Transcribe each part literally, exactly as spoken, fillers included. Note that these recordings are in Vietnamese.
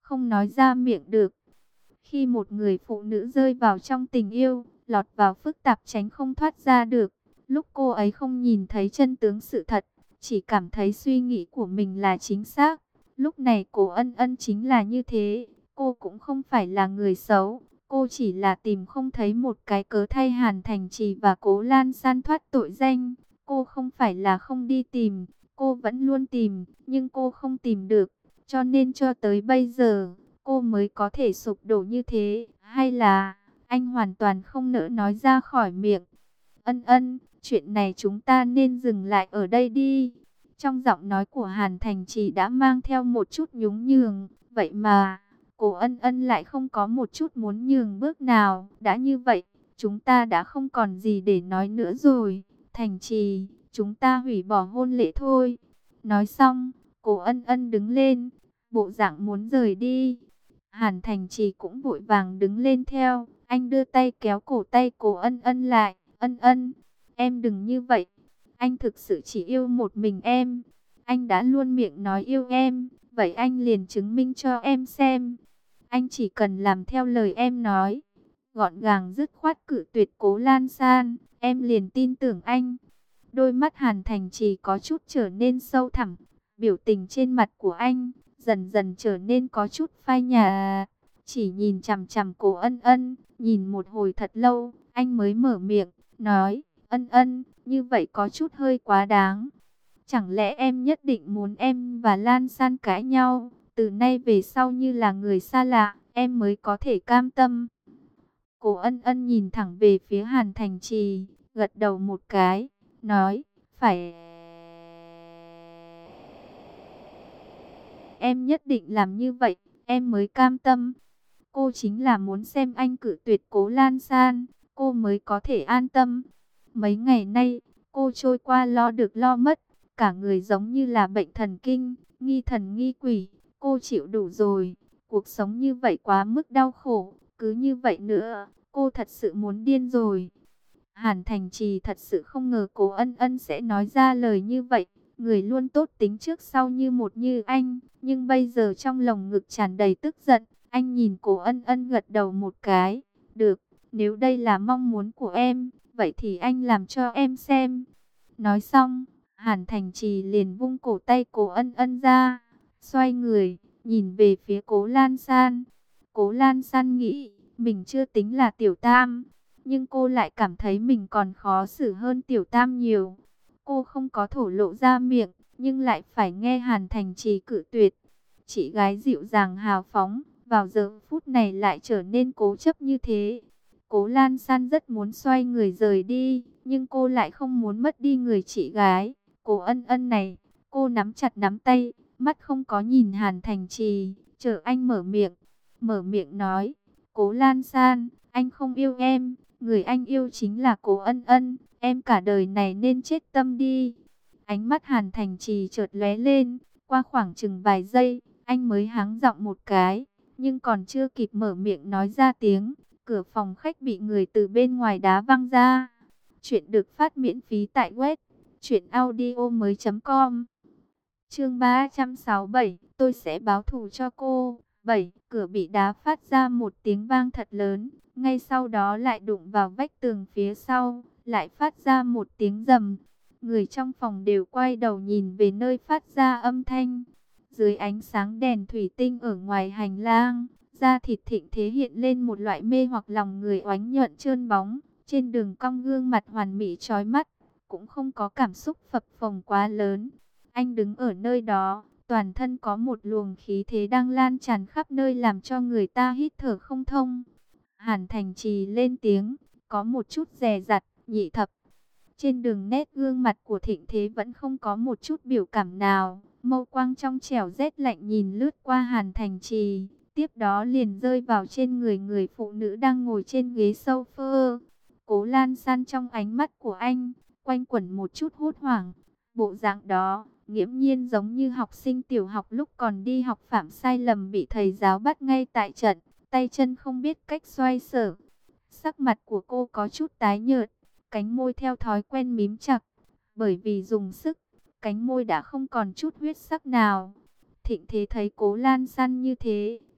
không nói ra miệng được. Khi một người phụ nữ rơi vào trong tình yêu, lọt vào phức tạp tránh không thoát ra được, lúc cô ấy không nhìn thấy chân tướng sự thật, chỉ cảm thấy suy nghĩ của mình là chính xác. Lúc này Cố Ân Ân chính là như thế, cô cũng không phải là người xấu, cô chỉ là tìm không thấy một cái cớ thay Hàn Thành Trì và Cố Lan San thoát tội danh. Cô không phải là không đi tìm, cô vẫn luôn tìm, nhưng cô không tìm được, cho nên cho tới bây giờ cô mới có thể sụp đổ như thế. Hay là anh hoàn toàn không nỡ nói ra khỏi miệng. Ân Ân, chuyện này chúng ta nên dừng lại ở đây đi. Trong giọng nói của Hàn Thành Trì đã mang theo một chút nhún nhường. Vậy mà Cố Ân Ân lại không có một chút muốn nhường bước nào. Đã như vậy, chúng ta đã không còn gì để nói nữa rồi. Thành Trì, chúng ta hủy bỏ hôn lễ thôi. Nói xong, Cố Ân Ân đứng lên, bộ dạng muốn rời đi. Hàn Thành Trì cũng vội vàng đứng lên theo. Anh đưa tay kéo cổ tay Cố Ân Ân lại. Ân Ân, em đừng như vậy. Anh thực sự chỉ yêu một mình em. Anh đã luôn miệng nói yêu em. Vậy anh liền chứng minh cho em xem. Anh chỉ cần làm theo lời em nói. Gọn gàng dứt khoát cự tuyệt Cố Lan San. Em liền tin tưởng anh. Đôi mắt Hàn Thành Trì có chút trở nên sâu thẳm. Biểu tình trên mặt của anh dần dần trở nên có chút phai nhạt. Chỉ nhìn chằm chằm Cố Ân Ân, nhìn một hồi thật lâu, anh mới mở miệng, nói, Ân Ân, như vậy có chút hơi quá đáng. Chẳng lẽ em nhất định muốn em và Lan San cãi nhau, từ nay về sau như là người xa lạ, em mới có thể cam tâm. Cố Ân Ân nhìn thẳng về phía Hàn Thành Trì, gật đầu một cái, nói, phải. Em nhất định làm như vậy, em mới cam tâm. Cô chính là muốn xem anh cự tuyệt Cố Lan San, cô mới có thể an tâm. Mấy ngày nay, cô trôi qua lo được lo mất, cả người giống như là bệnh thần kinh, nghi thần nghi quỷ. Cô chịu đủ rồi, cuộc sống như vậy quá mức đau khổ, cứ như vậy nữa, cô thật sự muốn điên rồi. Hàn Thành Trì thật sự không ngờ Cố Ân Ân sẽ nói ra lời như vậy. Người luôn tốt tính trước sau như một như anh, nhưng bây giờ trong lồng ngực tràn đầy tức giận. Anh nhìn Cố Ân Ân gật đầu một cái. Được, nếu đây là mong muốn của em, vậy thì anh làm cho em xem. Nói xong, Hàn Thành Trì liền vung cổ tay Cố Ân Ân ra, xoay người, nhìn về phía Cố Lan San. Cố Lan San nghĩ, mình chưa tính là tiểu tam, nhưng cô lại cảm thấy mình còn khó xử hơn tiểu tam nhiều. Cô không có thổ lộ ra miệng, nhưng lại phải nghe Hàn Thành Trì cự tuyệt. Chị gái dịu dàng hào phóng, vào giờ phút này lại trở nên cố chấp như thế. Cố Lan San rất muốn xoay người rời đi, nhưng cô lại không muốn mất đi người chị gái. Cố Ân Ân này, cô nắm chặt nắm tay, mắt không có nhìn Hàn Thành Trì, chờ anh mở miệng. Mở miệng nói, Cố Lan San, anh không yêu em, người anh yêu chính là Cố Ân Ân, em cả đời này nên chết tâm đi. Ánh mắt Hàn Thành Trì chợt lóe lên, qua khoảng chừng vài giây, anh mới hắng giọng một cái, nhưng còn chưa kịp mở miệng nói ra tiếng, cửa phòng khách bị người từ bên ngoài đá văng ra. Chuyện được phát miễn phí tại web truyện audio mới chấm com. Chương ba trăm sáu mươi bảy, tôi sẽ báo thù cho cô. bảy. Cửa bị đá phát ra một tiếng vang thật lớn, ngay sau đó lại đụng vào vách tường phía sau, lại phát ra một tiếng rầm. Người trong phòng đều quay đầu nhìn về nơi phát ra âm thanh. Dưới ánh sáng đèn thủy tinh ở ngoài hành lang, da thịt Thịnh Thế hiện lên một loại mê hoặc lòng người oánh nhuận trơn bóng. Trên đường cong gương mặt hoàn mỹ chói mắt, cũng không có cảm xúc phập phồng quá lớn. Anh đứng ở nơi đó, toàn thân có một luồng khí thế đang lan tràn khắp nơi làm cho người ta hít thở không thông. Hàn Thành Trì lên tiếng, có một chút dè dặt, nhị thập. Trên đường nét gương mặt của Thịnh Thế vẫn không có một chút biểu cảm nào. Mâu quang trong trẻo rét lạnh nhìn lướt qua Hàn Thành Trì, tiếp đó liền rơi vào trên người người phụ nữ đang ngồi trên ghế sofa. Cố Lan San trong ánh mắt của anh, quanh quẩn một chút hốt hoảng. Bộ dạng đó, nghiễm nhiên giống như học sinh tiểu học lúc còn đi học phạm sai lầm bị thầy giáo bắt ngay tại trận, tay chân không biết cách xoay sở. Sắc mặt của cô có chút tái nhợt, cánh môi theo thói quen mím chặt, bởi vì dùng sức, cánh môi đã không còn chút huyết sắc nào. Thịnh Thế thấy Cố Lan San như thế,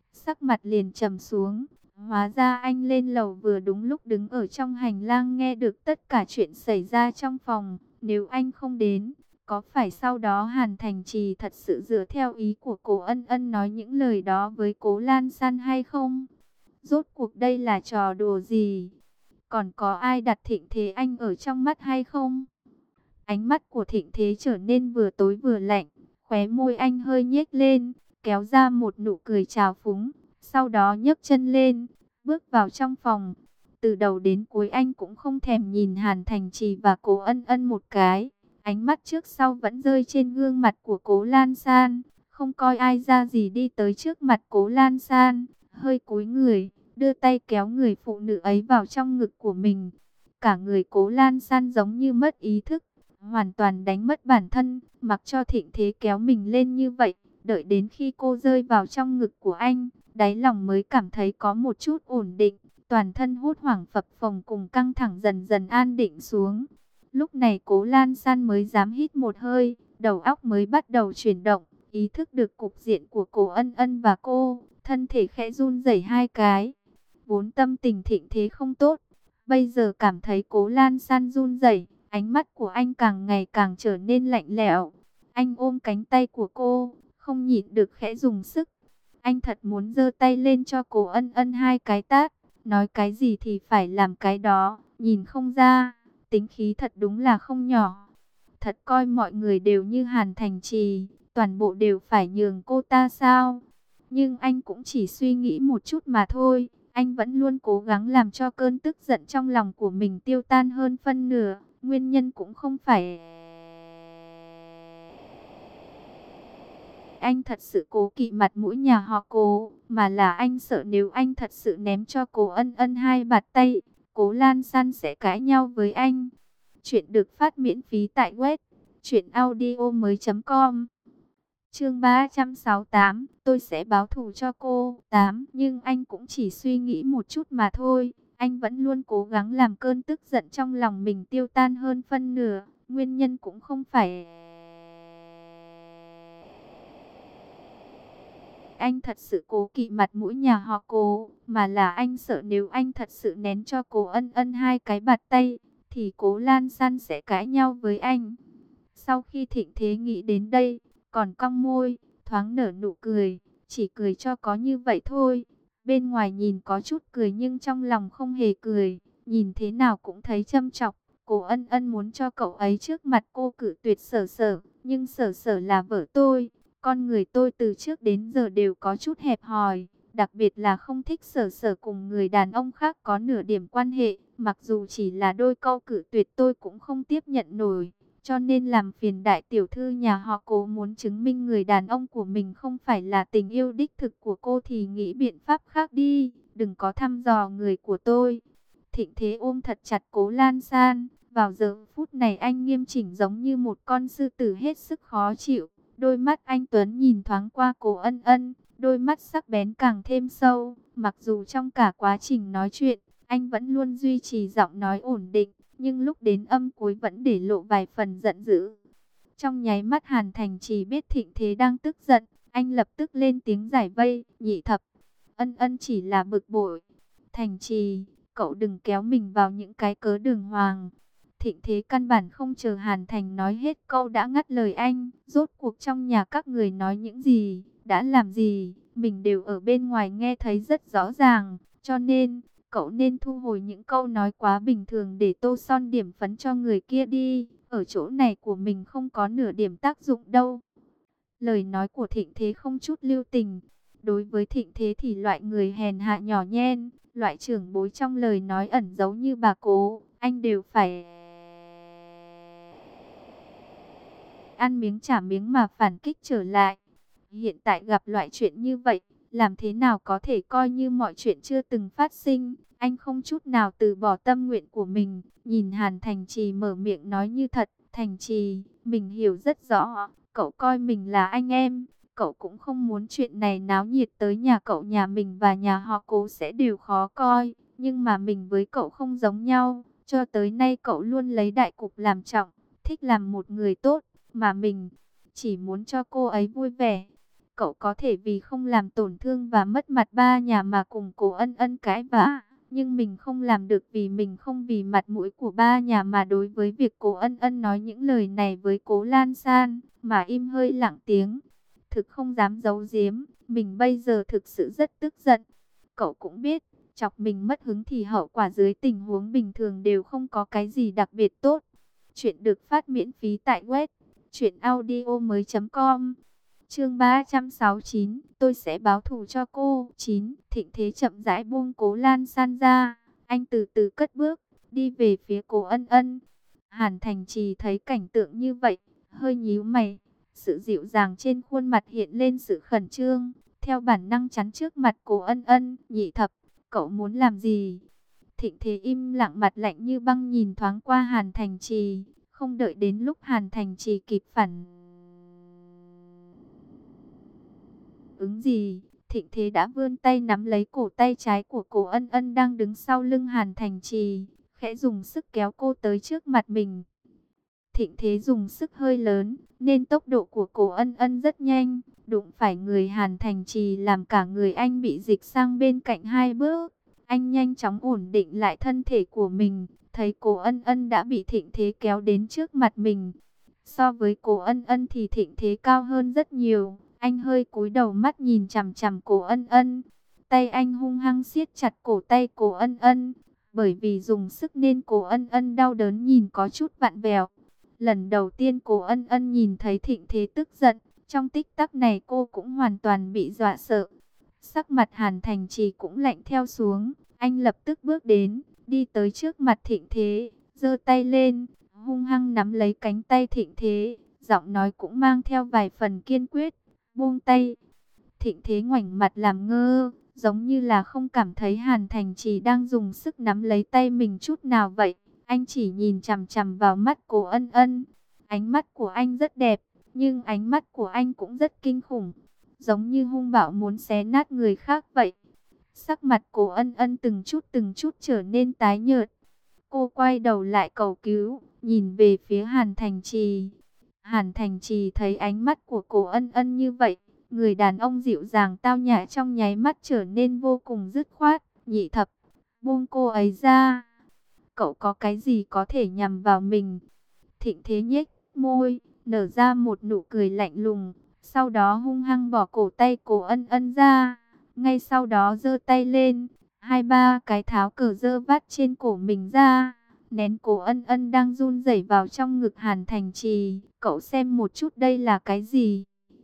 sắc mặt liền trầm xuống. Hóa ra anh lên lầu vừa đúng lúc đứng ở trong hành lang nghe được tất cả chuyện xảy ra trong phòng. Nếu anh không đến, có phải sau đó Hàn Thành Trì thật sự dựa theo ý của cô Ân Ân nói những lời đó với cố Lan San hay không? Rốt cuộc đây là trò đùa gì? Còn có ai đặt Thịnh Thế Anh ở trong mắt hay không? Ánh mắt của Thịnh Thế trở nên vừa tối vừa lạnh, khóe môi anh hơi nhếch lên, kéo ra một nụ cười trào phúng, sau đó nhấc chân lên, bước vào trong phòng. Từ đầu đến cuối anh cũng không thèm nhìn Hàn Thành Trì và Cố Ân Ân một cái, ánh mắt trước sau vẫn rơi trên gương mặt của Cố Lan San, không coi ai ra gì đi tới trước mặt Cố Lan San, hơi cúi người, đưa tay kéo người phụ nữ ấy vào trong ngực của mình. Cả người Cố Lan San giống như mất ý thức, hoàn toàn đánh mất bản thân, mặc cho Thịnh Thế kéo mình lên như vậy. Đợi đến khi cô rơi vào trong ngực của anh, đáy lòng mới cảm thấy có một chút ổn định, toàn thân hốt hoảng phập phồng cùng căng thẳng dần dần an định xuống. Lúc này Cố Lan San mới dám hít một hơi, đầu óc mới bắt đầu chuyển động, ý thức được cục diện của Cố Ân Ân và cô, thân thể khẽ run rẩy hai cái. Vốn tâm tình Thịnh Thế không tốt, bây giờ cảm thấy Cố Lan San run rẩy, ánh mắt của anh càng ngày càng trở nên lạnh lẽo. Anh ôm cánh tay của cô, không nhịn được khẽ dùng sức. Anh thật muốn giơ tay lên cho Cố Ân Ân hai cái tát, nói cái gì thì phải làm cái đó, nhìn không ra, tính khí thật đúng là không nhỏ. Thật coi mọi người đều như Hàn Thành Trì, toàn bộ đều phải nhường cô ta sao? Nhưng anh cũng chỉ suy nghĩ một chút mà thôi, anh vẫn luôn cố gắng làm cho cơn tức giận trong lòng của mình tiêu tan hơn phân nửa. Nguyên nhân cũng không phải anh thật sự cố kỵ mặt mũi nhà họ Cố, mà là anh sợ nếu anh thật sự ném cho Cố Ân Ân hai bạt tay, Cố Lan San sẽ cãi nhau với anh. Chuyện được phát miễn phí tại web truyện audio mới chấm com. Chương ba trăm sáu mươi tám, tôi sẽ báo thù cho cô. tám. Nhưng anh cũng chỉ suy nghĩ một chút mà thôi. Anh vẫn luôn cố gắng làm cơn tức giận trong lòng mình tiêu tan hơn phân nửa. Nguyên nhân cũng không phải anh thật sự cố kỵ mặt mũi nhà họ Cố, mà là anh sợ nếu anh thật sự ném cho Cố Ân Ân hai cái bạt tay, thì Cố Lan San sẽ cãi nhau với anh. Sau khi Thịnh Thế nghĩ đến đây, còn cong môi, thoáng nở nụ cười, chỉ cười cho có như vậy thôi. Bên ngoài nhìn có chút cười nhưng trong lòng không hề cười, nhìn thế nào cũng thấy châm chọc. Cố Ân Ân muốn cho cậu ấy trước mặt cô cự tuyệt Sở Sở, nhưng Sở Sở là vợ tôi. Con người tôi từ trước đến giờ đều có chút hẹp hòi, đặc biệt là không thích Sở Sở cùng người đàn ông khác có nửa điểm quan hệ, mặc dù chỉ là đôi câu cự tuyệt tôi cũng không tiếp nhận nổi. Cho nên làm phiền đại tiểu thư nhà họ Cố muốn chứng minh người đàn ông của mình không phải là tình yêu đích thực của cô thì nghĩ biện pháp khác đi, đừng có thăm dò người của tôi. Thịnh Thế ôm thật chặt Cố Lan San, vào giờ phút này anh nghiêm chỉnh giống như một con sư tử hết sức khó chịu. Đôi mắt anh Tuấn nhìn thoáng qua Cố Ân Ân, đôi mắt sắc bén càng thêm sâu, mặc dù trong cả quá trình nói chuyện, anh vẫn luôn duy trì giọng nói ổn định, nhưng lúc đến âm cuối vẫn để lộ vài phần giận dữ. Trong nháy mắt Hàn Thành Trì biết Thịnh Thế đang tức giận, anh lập tức lên tiếng giải vây, Nhị Thập. Ân Ân chỉ là bực bội. Thành Trì, cậu đừng kéo mình vào những cái cớ đường hoàng. Thịnh Thế căn bản không chờ Hàn Thành nói hết câu đã ngắt lời anh. Rốt cuộc trong nhà các người nói những gì, đã làm gì, mình đều ở bên ngoài nghe thấy rất rõ ràng. Cho nên, cậu nên thu hồi những câu nói quá bình thường để tô son điểm phấn cho người kia đi. Ở chỗ này của mình không có nửa điểm tác dụng đâu. Lời nói của Thịnh Thế không chút lưu tình. Đối với Thịnh Thế thì loại người hèn hạ nhỏ nhen, loại trưởng bối trong lời nói ẩn giấu như bà Cố, anh đều phải ăn miếng trả miếng mà phản kích trở lại. Hiện tại gặp loại chuyện như vậy, làm thế nào có thể coi như mọi chuyện chưa từng phát sinh. Anh không chút nào từ bỏ tâm nguyện của mình, nhìn Hàn Thành Trì mở miệng nói như thật. Thành Trì, mình hiểu rất rõ, cậu coi mình là anh em, cậu cũng không muốn chuyện này náo nhiệt tới nhà cậu, nhà mình và nhà họ Cố sẽ đều khó coi. Nhưng mà mình với cậu không giống nhau, cho tới nay cậu luôn lấy đại cục làm trọng, thích làm một người tốt, mà mình chỉ muốn cho cô ấy vui vẻ. Cậu có thể vì không làm tổn thương và mất mặt ba nhà mà cùng Cố Ân Ân cãi vã, nhưng mình không làm được, vì mình không vì mặt mũi của ba nhà mà đối với việc Cố Ân Ân nói những lời này với Cố Lan San mà im hơi lặng tiếng. Thực không dám giấu giếm, mình bây giờ thực sự rất tức giận. Cậu cũng biết, chọc mình mất hứng thì hậu quả dưới tình huống bình thường đều không có cái gì đặc biệt tốt. Chuyện được phát miễn phí tại web truyện audio mới chấm com. Chương ba trăm sáu mươi chín, tôi sẽ báo thù cho cô. chín. Thịnh Thế chậm rãi buông Cố Lan San ra, anh từ từ cất bước, đi về phía Cố Ân Ân. Hàn Thành Trì thấy cảnh tượng như vậy, hơi nhíu mày, sự dịu dàng trên khuôn mặt hiện lên sự khẩn trương, theo bản năng chắn trước mặt Cố Ân Ân. Nhị thập, cậu muốn làm gì? Thịnh Thế im lặng, mặt lạnh như băng nhìn thoáng qua Hàn Thành Trì, không đợi đến lúc Hàn Thành Trì kịp phản ứng gì, Thịnh Thế đã vươn tay nắm lấy cổ tay trái của Cố Ân Ân đang đứng sau lưng Hàn Thành Trì, khẽ dùng sức kéo cô tới trước mặt mình. Thịnh Thế dùng sức hơi lớn, nên tốc độ của Cố Ân Ân rất nhanh, đụng phải người Hàn Thành Trì làm cả người anh bị dịch sang bên cạnh hai bước. Anh nhanh chóng ổn định lại thân thể của mình, thấy Cố Ân Ân đã bị Thịnh Thế kéo đến trước mặt mình. So với Cố Ân Ân thì Thịnh Thế cao hơn rất nhiều. Anh hơi cúi đầu, mắt nhìn chằm chằm Cố Ân Ân. Tay anh hung hăng siết chặt cổ tay Cố Ân Ân. Bởi vì dùng sức nên Cố Ân Ân đau đớn nhìn có chút vặn vẹo. Lần đầu tiên Cố Ân Ân nhìn thấy Thịnh Thế tức giận, trong tích tắc này cô cũng hoàn toàn bị dọa sợ. Sắc mặt Hàn Thành Trì cũng lạnh theo xuống, anh lập tức bước đến, đi tới trước mặt Thịnh Thế, giơ tay lên, hung hăng nắm lấy cánh tay Thịnh Thế, giọng nói cũng mang theo vài phần kiên quyết. Buông tay. Thịnh Thế ngoảnh mặt làm ngơ, giống như là không cảm thấy Hàn Thành Trì đang dùng sức nắm lấy tay mình chút nào vậy. Anh chỉ nhìn chằm chằm vào mắt Cố Ân Ân. Ánh mắt của anh rất đẹp, nhưng ánh mắt của anh cũng rất kinh khủng, giống như hung bạo muốn xé nát người khác vậy. Sắc mặt Cố Ân Ân từng chút từng chút trở nên tái nhợt. Cô quay đầu lại cầu cứu, nhìn về phía Hàn Thành Trì. Hàn Thành Trì thấy ánh mắt của Cố Ân Ân như vậy, người đàn ông dịu dàng tao nhã trong nháy mắt trở nên vô cùng dứt khoát. Nhị thập, buông cô ấy ra. Cậu có cái gì có thể nhằm vào mình? Thịnh Thế nhếch môi, nở ra một nụ cười lạnh lùng, sau đó hung hăng bỏ cổ tay Cố Ân Ân ra. Ngay sau đó giơ tay lên, hai ba cái tháo cờ dơ vắt trên cổ mình ra, nén Cố Ân Ân đang run rẩy vào trong ngực Hàn Thành Trì. Cậu xem một chút đây là cái gì?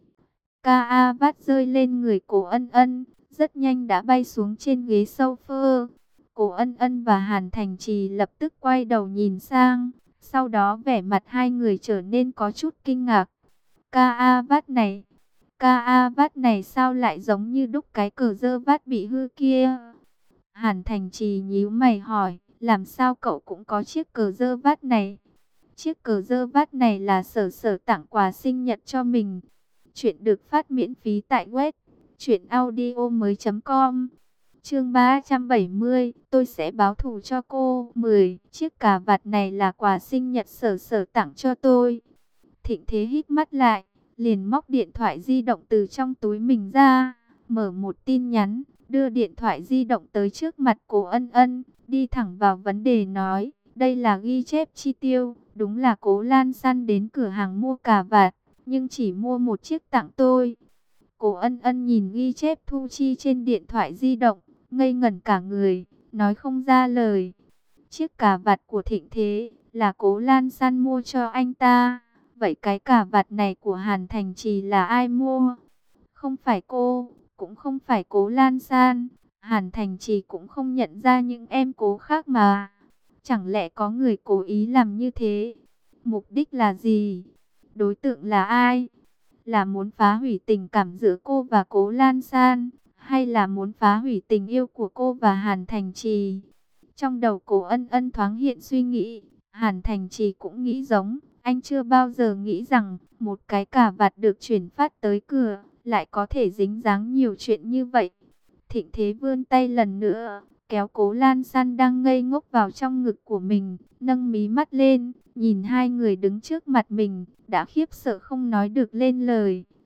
Ca A vắt rơi lên người Cố Ân Ân, rất nhanh đã bay xuống trên ghế sofa. Cố Ân Ân và Hàn Thành Trì lập tức quay đầu nhìn sang, sau đó vẻ mặt hai người trở nên có chút kinh ngạc. Ca A vắt này, Ca A vắt này sao lại giống như đúc cái cờ dơ vắt bị hư kia? Hàn Thành Trì nhíu mày hỏi, làm sao cậu cũng có chiếc cờ dơ vắt này? Chiếc cờ dơ vắt này là Sở Sở tặng quà sinh nhật cho mình. Chuyện được phát miễn phí tại web truyện audio mới chấm com. Chương ba trăm bảy mươi, tôi sẽ báo thù cho cô. mười. Chiếc cà vạt này là quà sinh nhật Sở Sở tặng cho tôi. Thịnh Thế hít mắt lại, liền móc điện thoại di động từ trong túi mình ra, mở một tin nhắn, đưa điện thoại di động tới trước mặt Cố Ân Ân, đi thẳng vào vấn đề nói, đây là ghi chép chi tiêu, đúng là Cố Lan San đến cửa hàng mua cà vạt, nhưng chỉ mua một chiếc tặng tôi. Cố Ân Ân nhìn ghi chép thu chi trên điện thoại di động, ngây ngẩn cả người, nói không ra lời. Chiếc cà vạt của Thịnh Thế là Cố Lan San mua cho anh ta. Vậy cái cà vạt này của Hàn Thành Trì là ai mua? Không phải cô, cũng không phải Cố Lan San. Hàn Thành Trì cũng không nhận ra những em Cố khác mà. Chẳng lẽ có người cố ý làm như thế? Mục đích là gì? Đối tượng là ai? Là muốn phá hủy tình cảm giữa cô và Cố Lan San, hay là muốn phá hủy tình yêu của cô và Hàn Thành Trì? Trong đầu Cố Ân Ân thoáng hiện suy nghĩ, Hàn Thành Trì cũng nghĩ giống. Anh chưa bao giờ nghĩ rằng một cái cà vạt được chuyển phát tới cửa lại có thể dính dáng nhiều chuyện như vậy. Thịnh Thế vươn tay lần nữa, kéo Cố Lan San đang ngây ngốc vào trong ngực của mình, nâng mí mắt lên, nhìn hai người đứng trước mặt mình, đã khiếp sợ không nói được lên lời,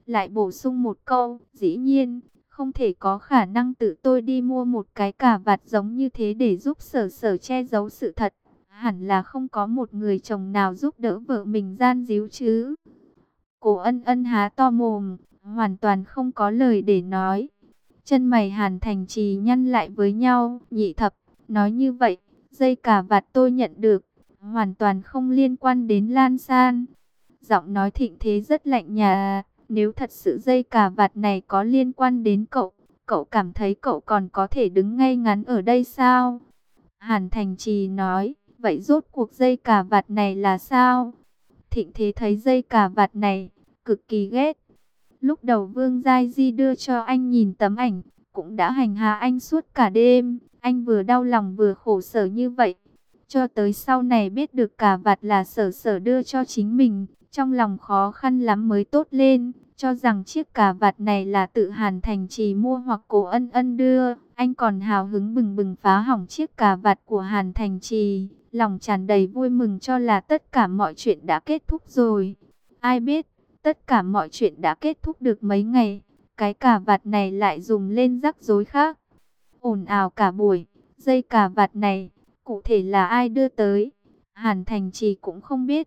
lại bổ sung một câu, dĩ nhiên, không thể có khả năng tự tôi đi mua một cái cà vạt giống như thế để giúp Sở Sở che giấu sự thật. Hẳn là không có một người chồng nào giúp đỡ vợ mình gian díu chứ. Cố Ân Ân há to mồm, hoàn toàn không có lời để nói. Chân mày Hàn Thành Trì nhăn lại với nhau, Nhị Thập, nói như vậy, dây cà vạt tôi nhận được, hoàn toàn không liên quan đến Lan San. Giọng nói Thịnh Thế rất lạnh nhạt, nếu thật sự dây cà vạt này có liên quan đến cậu, cậu cảm thấy cậu còn có thể đứng ngay ngắn ở đây sao? Hàn Thành Trì nói, vậy rốt cuộc dây cà vạt này là sao? Thịnh Thế thấy dây cà vạt này, cực kỳ ghét. Lúc đầu Vương Giai Di đưa cho anh nhìn tấm ảnh, cũng đã hành hạ anh suốt cả đêm. Anh vừa đau lòng vừa khổ sở như vậy. Cho tới sau này biết được cà vạt là Sở Sở đưa cho chính mình, trong lòng khó khăn lắm mới tốt lên. Cho rằng chiếc cà vạt này là tự Hàn Thành Trì mua hoặc Cố Ân Ân đưa. Anh còn hào hứng bừng bừng phá hỏng chiếc cà vạt của Hàn Thành Trì. Lòng tràn đầy vui mừng cho là tất cả mọi chuyện đã kết thúc rồi. Ai biết, tất cả mọi chuyện đã kết thúc được mấy ngày, cái cà vạt này lại dùng lên rắc rối khác. Ồn ào cả buổi, dây cà vạt này, cụ thể là ai đưa tới? Hàn Thành Trì cũng không biết.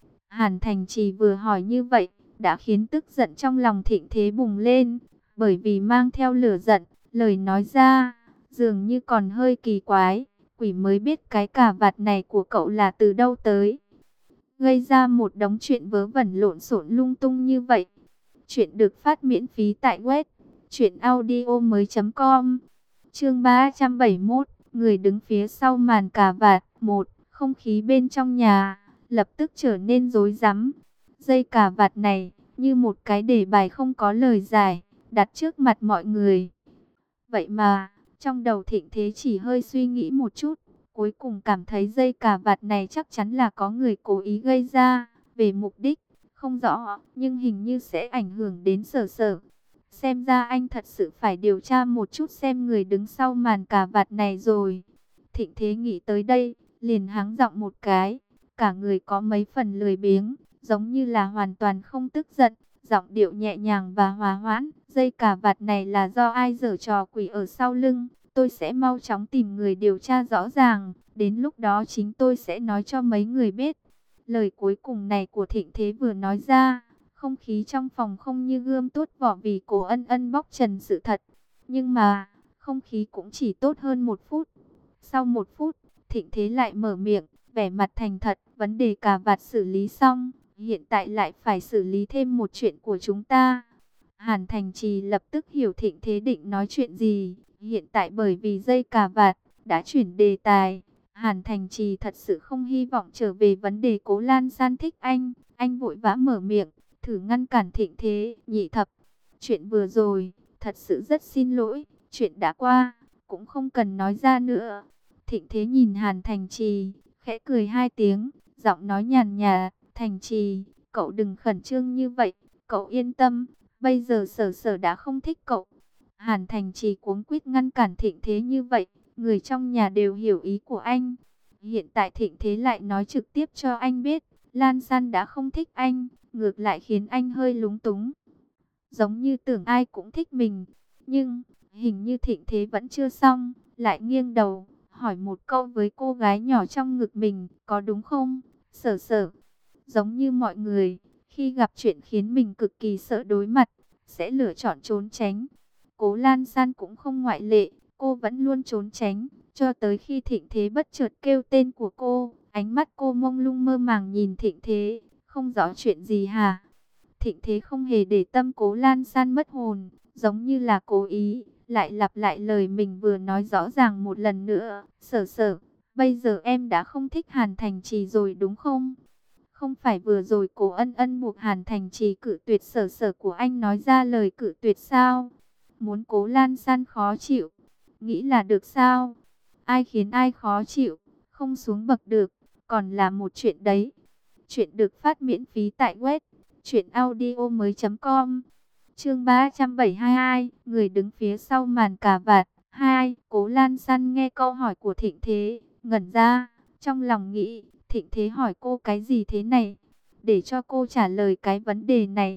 Hàn Thành Trì vừa hỏi như vậy, đã khiến tức giận trong lòng Thịnh Thế bùng lên, bởi vì mang theo lửa giận, lời nói ra, dường như còn hơi kỳ quái, quỷ mới biết cái cà vạt này của cậu là từ đâu tới. Gây ra một đống chuyện vớ vẩn lộn xộn lung tung như vậy. Chuyện được phát miễn phí tại web truyệnaudiomoi chấm com. Chương ba trăm bảy mươi mốt, người đứng phía sau màn cà vạt. Một, không khí bên trong nhà lập tức trở nên rối rắm. Dây cà vạt này như một cái đề bài không có lời giải, đặt trước mặt mọi người. Vậy mà, trong đầu Thịnh Thế chỉ hơi suy nghĩ một chút, cuối cùng cảm thấy dây cà vạt này chắc chắn là có người cố ý gây ra, về mục đích không rõ, nhưng hình như sẽ ảnh hưởng đến Sở Sở. Xem ra anh thật sự phải điều tra một chút xem người đứng sau màn cà vạt này rồi. Thịnh Thế nghĩ tới đây, liền hắng giọng một cái, cả người có mấy phần lười biếng, giống như là hoàn toàn không tức giận, giọng điệu nhẹ nhàng và hòa hoãn. Dây cà vạt này là do ai giở trò quỷ ở sau lưng, tôi sẽ mau chóng tìm người điều tra rõ ràng, đến lúc đó chính tôi sẽ nói cho mấy người biết. Lời cuối cùng này của Thịnh Thế vừa nói ra, không khí trong phòng không như gươm tuốt vỏ vì Cố Ân Ân bóc trần sự thật. Nhưng mà, không khí cũng chỉ tốt hơn một phút. Sau một phút, Thịnh Thế lại mở miệng, vẻ mặt thành thật, vấn đề cà vạt xử lý xong, hiện tại lại phải xử lý thêm một chuyện của chúng ta. Hàn Thành Trì lập tức hiểu Thịnh Thế định nói chuyện gì. Hiện tại bởi vì dây cà vạt đã chuyển đề tài, Hàn Thành Trì thật sự không hy vọng trở về vấn đề Cố Lan San thích anh. Anh vội vã mở miệng, thử ngăn cản Thịnh Thế. Nhị Thập, chuyện vừa rồi, thật sự rất xin lỗi, chuyện đã qua, cũng không cần nói ra nữa. Thịnh Thế nhìn Hàn Thành Trì, khẽ cười hai tiếng, giọng nói nhàn nhạt, Thành Trì, cậu đừng khẩn trương như vậy, cậu yên tâm, bây giờ Sở Sở đã không thích cậu. Hàn Thành Trì cuống quýt ngăn cản Thịnh Thế như vậy, người trong nhà đều hiểu ý của anh. Hiện tại Thịnh Thế lại nói trực tiếp cho anh biết, Lan San đã không thích anh, ngược lại khiến anh hơi lúng túng. Giống như tưởng ai cũng thích mình, nhưng hình như Thịnh Thế vẫn chưa xong, lại nghiêng đầu, hỏi một câu với cô gái nhỏ trong ngực mình, có đúng không, Sở Sở? Giống như mọi người, khi gặp chuyện khiến mình cực kỳ sợ đối mặt, sẽ lựa chọn trốn tránh. Cố Lan San cũng không ngoại lệ, cô vẫn luôn trốn tránh, cho tới khi Thịnh Thế bất chợt kêu tên của cô, ánh mắt cô mông lung mơ màng nhìn Thịnh Thế, không rõ chuyện gì hả? Thịnh Thế không hề để tâm Cố Lan San mất hồn, giống như là cố ý, lại lặp lại lời mình vừa nói rõ ràng một lần nữa. Sở Sở, bây giờ em đã không thích Hàn Thành Trì rồi đúng không? Không phải vừa rồi Cố Ân Ân buộc Hàn Thành Trì cự tuyệt Sở Sở của anh nói ra lời cự tuyệt sao? Muốn Cố Lan San khó chịu, nghĩ là được sao? Ai khiến ai khó chịu, không xuống bậc được, còn là một chuyện đấy. Chuyện được phát miễn phí tại web truyệnaudiomoi chấm com. Chương ba trăm bảy mươi hai, người đứng phía sau màn cà vạt. Hai, Cố Lan San nghe câu hỏi của Thịnh Thế, ngẩn ra, trong lòng nghĩ, Thịnh Thế hỏi cô cái gì thế này? Để cho cô trả lời cái vấn đề này,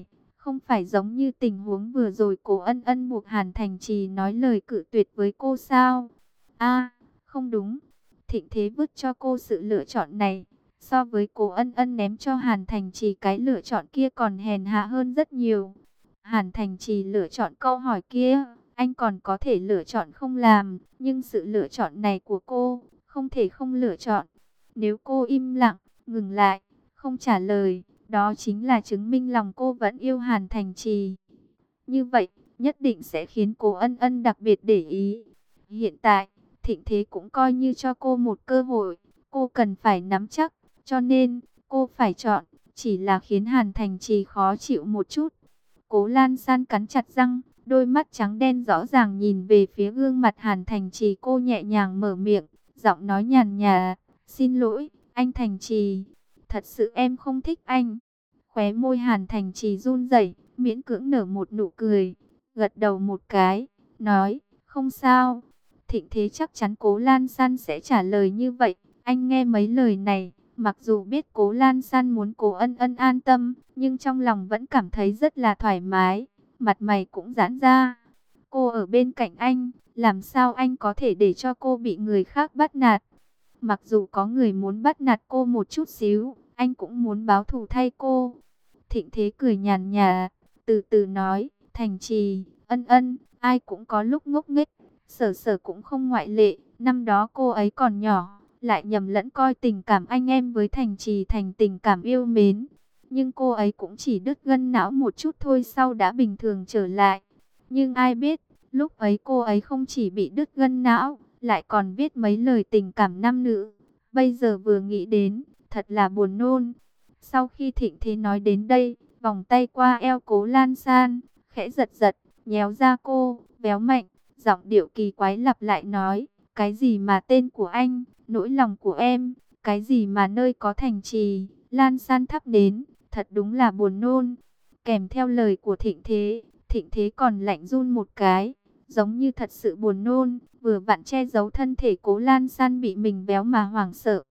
Không phải giống như tình huống vừa rồi Cố Ân Ân buộc Hàn Thành Trì nói lời cự tuyệt với cô sao? A, không đúng. Thịnh Thế vứt cho cô sự lựa chọn này, so với Cố Ân Ân ném cho Hàn Thành Trì cái lựa chọn kia còn hèn hạ hơn rất nhiều. Hàn Thành Trì lựa chọn câu hỏi kia, anh còn có thể lựa chọn không làm, nhưng sự lựa chọn này của cô, không thể không lựa chọn. Nếu cô im lặng, ngừng lại, không trả lời, đó chính là chứng minh lòng cô vẫn yêu Hàn Thành Trì. Như vậy, nhất định sẽ khiến Cố Ân Ân đặc biệt để ý. Hiện tại, Thịnh Thế cũng coi như cho cô một cơ hội, cô cần phải nắm chắc, cho nên, cô phải chọn, chỉ là khiến Hàn Thành Trì khó chịu một chút. Cố Lan San cắn chặt răng, đôi mắt trắng đen rõ ràng nhìn về phía gương mặt Hàn Thành Trì, cô nhẹ nhàng mở miệng, giọng nói nhàn nhạt, xin lỗi, anh Thành Trì, thật sự em không thích anh. Khóe môi Hàn Thành Trì run rẩy, miễn cưỡng nở một nụ cười, gật đầu một cái, nói, không sao. Thịnh Thế chắc chắn Cố Lan San sẽ trả lời như vậy. Anh nghe mấy lời này, mặc dù biết Cố Lan San muốn Cố Ân Ân an tâm, nhưng trong lòng vẫn cảm thấy rất là thoải mái, mặt mày cũng giãn ra. Cô ở bên cạnh anh, làm sao anh có thể để cho cô bị người khác bắt nạt? Mặc dù có người muốn bắt nạt cô một chút xíu, anh cũng muốn báo thù thay cô. Thịnh Thế cười nhàn nhạt, từ từ nói, Thành Trì, Ân Ân, ai cũng có lúc ngốc nghếch, Sở Sở cũng không ngoại lệ. Năm đó cô ấy còn nhỏ, lại nhầm lẫn coi tình cảm anh em với Thành Trì thành tình cảm yêu mến. Nhưng cô ấy cũng chỉ đứt gân não một chút thôi, sau đã bình thường trở lại. Nhưng ai biết, lúc ấy cô ấy không chỉ bị đứt gân não, lại còn viết mấy lời tình cảm nam nữ. Bây giờ vừa nghĩ đến, thật là buồn nôn. Sau khi Thịnh Thế nói đến đây, vòng tay qua eo Cố Lan San, khẽ giật giật, nhéo ra cô, véo mạnh, giọng điệu kỳ quái lặp lại nói, cái gì mà tên của anh, nỗi lòng của em, cái gì mà nơi có Thành Trì, Lan San thắp đến, thật đúng là buồn nôn. Kèm theo lời của Thịnh Thế, Thịnh Thế còn lạnh run một cái, giống như thật sự buồn nôn, vừa vặn che giấu thân thể Cố Lan San bị mình véo mà hoảng sợ.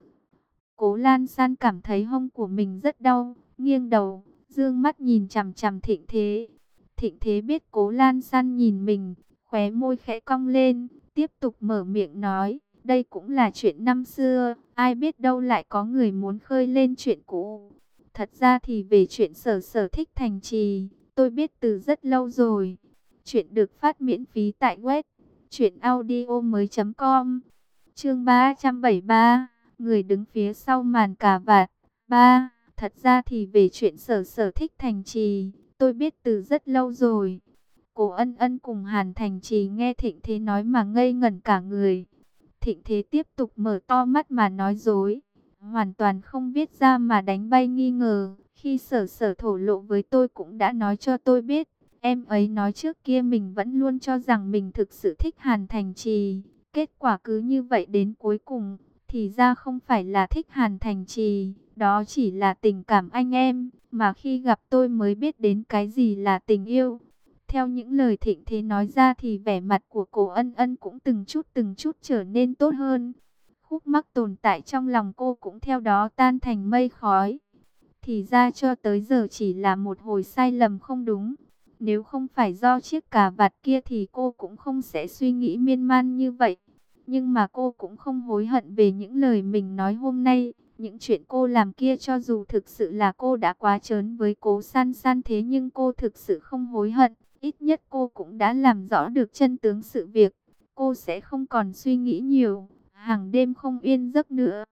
Cố Lan San cảm thấy hông của mình rất đau, nghiêng đầu, dương mắt nhìn chằm chằm Thịnh Thế. Thịnh Thế biết Cố Lan San nhìn mình, khóe môi khẽ cong lên, tiếp tục mở miệng nói, đây cũng là chuyện năm xưa, ai biết đâu lại có người muốn khơi lên chuyện cũ. Thật ra thì về chuyện Sở Sở thích Thành Trì, tôi biết từ rất lâu rồi. Chuyện được phát miễn phí tại web truyện audio mới chấm com. Chương ba trăm bảy mươi ba, người đứng phía sau màn cà vạt. Ba, thật ra thì về chuyện Sở Sở thích Thành Trì, tôi biết từ rất lâu rồi. Cố Ân Ân cùng Hàn Thành Trì nghe Thịnh Thế nói mà ngây ngẩn cả người. Thịnh Thế tiếp tục mở to mắt mà nói dối, hoàn toàn không viết ra mà đánh bay nghi ngờ. Khi Sở Sở thổ lộ với tôi cũng đã nói cho tôi biết, em ấy nói trước kia mình vẫn luôn cho rằng mình thực sự thích Hàn Thành Trì. Kết quả cứ như vậy đến cuối cùng, thì ra không phải là thích Hàn Thành Trì, đó chỉ là tình cảm anh em, mà khi gặp tôi mới biết đến cái gì là tình yêu. Theo những lời Thịnh Thế nói ra thì vẻ mặt của Cố Ân Ân cũng từng chút từng chút trở nên tốt hơn. Khúc mắc tồn tại trong lòng cô cũng theo đó tan thành mây khói. Thì ra cho tới giờ chỉ là một hồi sai lầm không đúng. Nếu không phải do chiếc cà vạt kia thì cô cũng không sẽ suy nghĩ miên man như vậy. Nhưng mà cô cũng không hối hận về những lời mình nói hôm nay. Những chuyện cô làm kia cho dù thực sự là cô đã quá trớn với Cố San San, thế nhưng cô thực sự không hối hận. Ít nhất cô cũng đã làm rõ được chân tướng sự việc. Cô sẽ không còn suy nghĩ nhiều, hàng đêm không yên giấc nữa.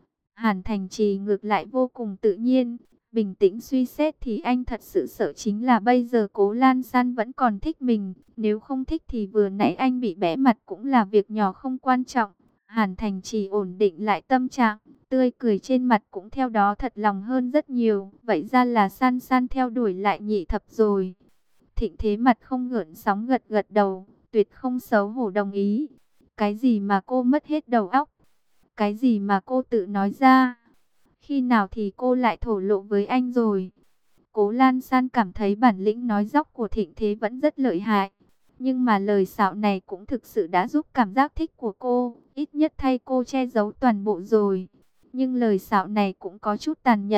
Hàn Thành Trì ngược lại vô cùng tự nhiên, bình tĩnh suy xét thì anh thật sự sợ chính là bây giờ Cố Lan San vẫn còn thích mình. Nếu không thích thì vừa nãy anh bị bẽ mặt cũng là việc nhỏ không quan trọng. Hàn Thành Trì ổn định lại tâm trạng, tươi cười trên mặt cũng theo đó thật lòng hơn rất nhiều. Vậy ra là San San theo đuổi lại nhị thập rồi. Thịnh Thế mặt không gợn sóng gật gật đầu, tuyệt không xấu hổ đồng ý. Cái gì mà cô mất hết đầu óc? Cái gì mà cô tự nói ra? Khi nào thì cô lại thổ lộ với anh rồi? Cố Lan San cảm thấy bản lĩnh nói dóc của Thịnh Thế vẫn rất lợi hại. Nhưng mà lời xạo này cũng thực sự đã giúp cảm giác thích của cô, ít nhất thay cô che giấu toàn bộ rồi. Nhưng lời xạo này cũng có chút tàn nhẫn,